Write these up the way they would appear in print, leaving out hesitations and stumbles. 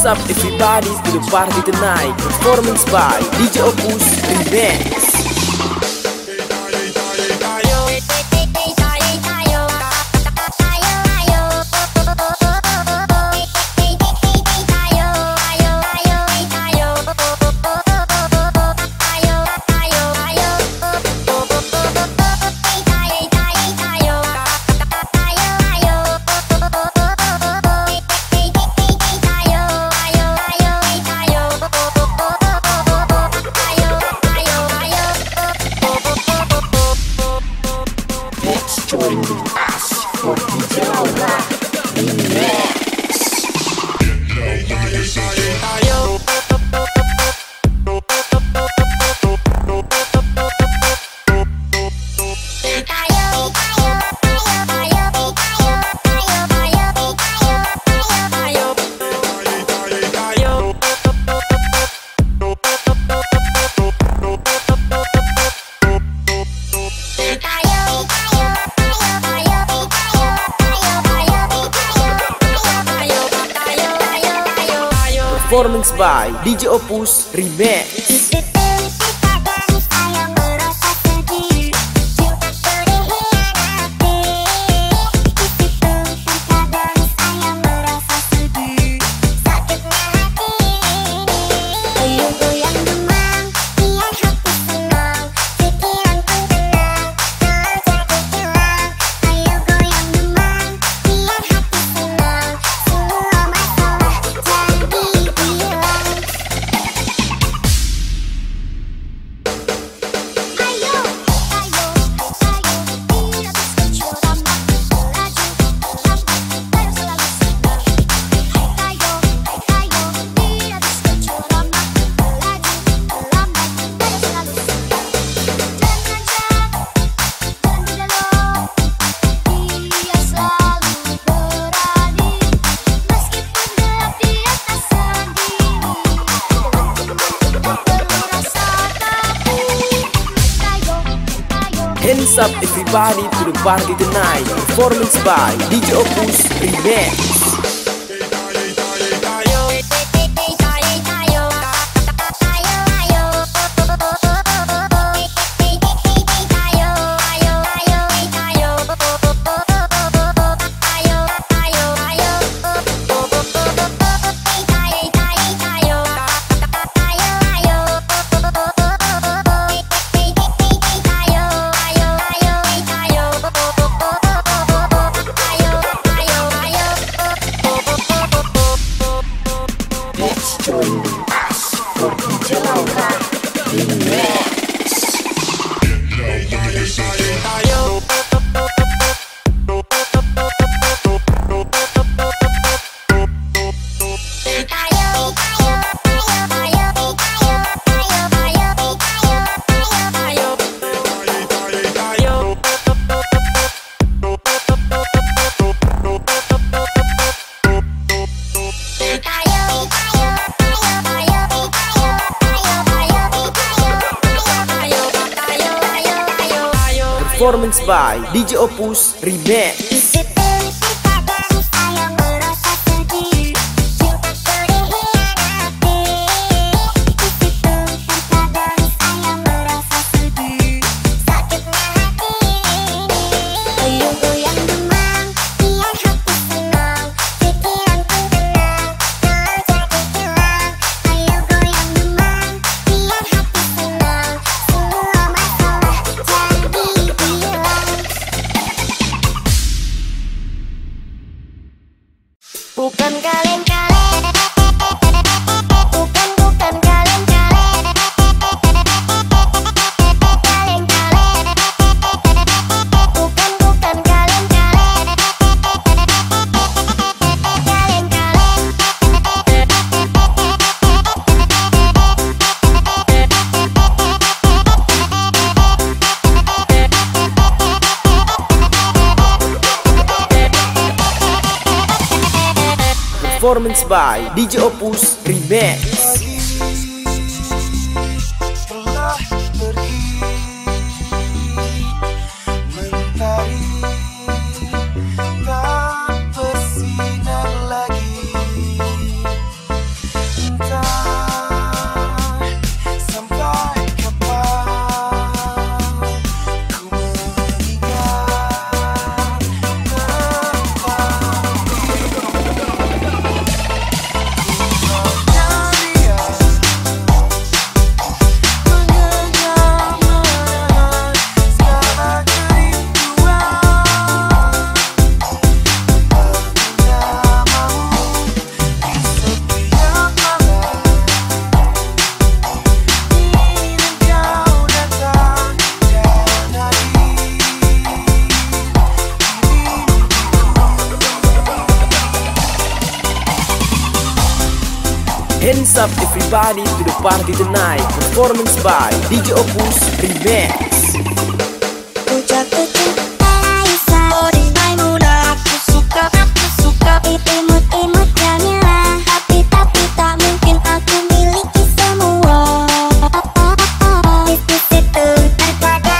Hands up everybody to the party tonight. Performance by DJ Opus Remix. Join us for DJ Laura Remix. Performance by DJ Opus Remix. Hands up everybody to the party tonight. Performance by DJ Opus Remix. Join us for DJ Laura Remix. Performance by DJ Opus Remix. Bukan kaleng-kaleng, bukan kaleng-kaleng, kaleng-kaleng, bukan kaleng-kaleng, Performance by DJ Opus Remix. Telah pergi mentari tak bersinar lagi. Hands up everybody to the party tonight. Performance by DJ Opus Remix. Ku jatuh cinta Aisyah, Ori Maimunah. Aku suka imut-imut Jamila. Tapi tak mungkin aku miliki semua. Bisnis itu daripada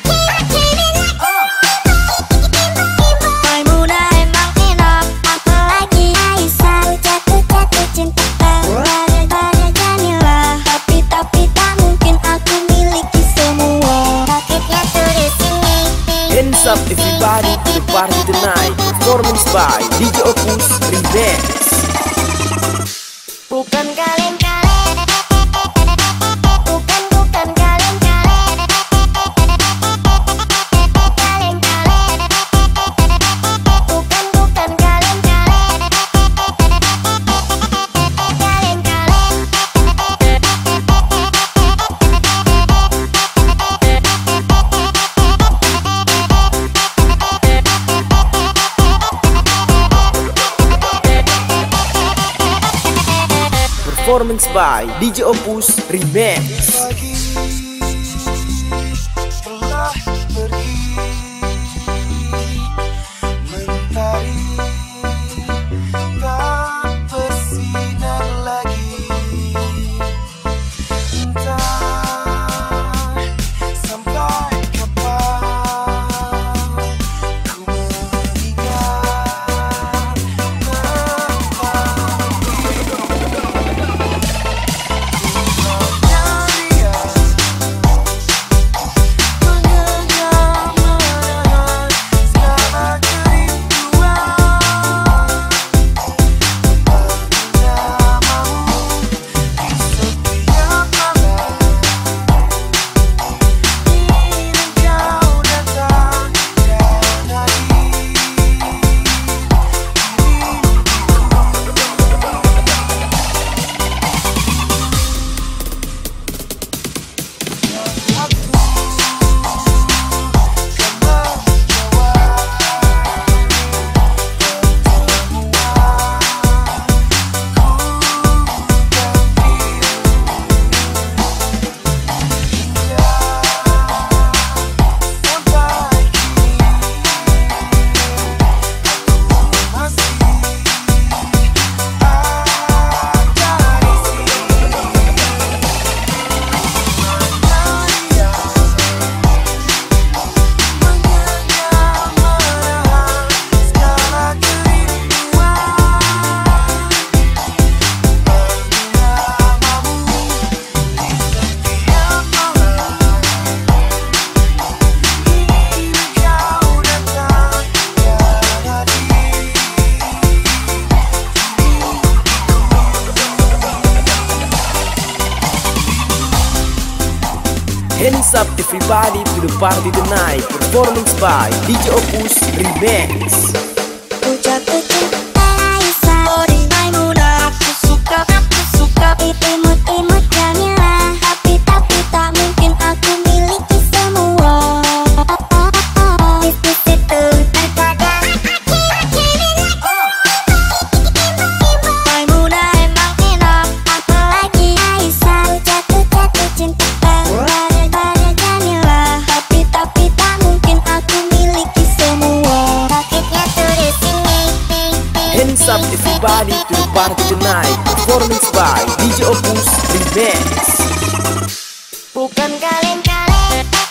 Maimunah emang enak, apalagi Aisyah. Ku jatuh cinta pada Jamila. Tapi tak mungkin aku miliki semua. Rakitnya tuh di sini. Hands up everybody to the party tonight. Performance by DJ Opus Remix. Bukan kaleng-kaleng, bukan kaleng-kaleng, kaleng-kaleng, bukan kaleng-kaleng, Performance by DJ Opus Remix. Pagi telah pergi, mentari tak bersinar lagi. Entah sampai kapan ku mengingat Hands up everybody to the party tonight. Performance by DJ Opus Remix. ku jatuh cinta Aisyah, Ori Maimunah. Aku suka imut-imut Jamila. Tapi tak mungkin aku miliki semua. Bisnis itu daripada Maimunah emang enak, apalagi Aisyah. Ku jatuh cinta pada Jamila. Tapi tak mungkin aku miliki semua. Rakitnya tuh di sini. Hands up everybody to the party tonight. Performance by DJ Opus Remix. Bukan kaleng-kaleng,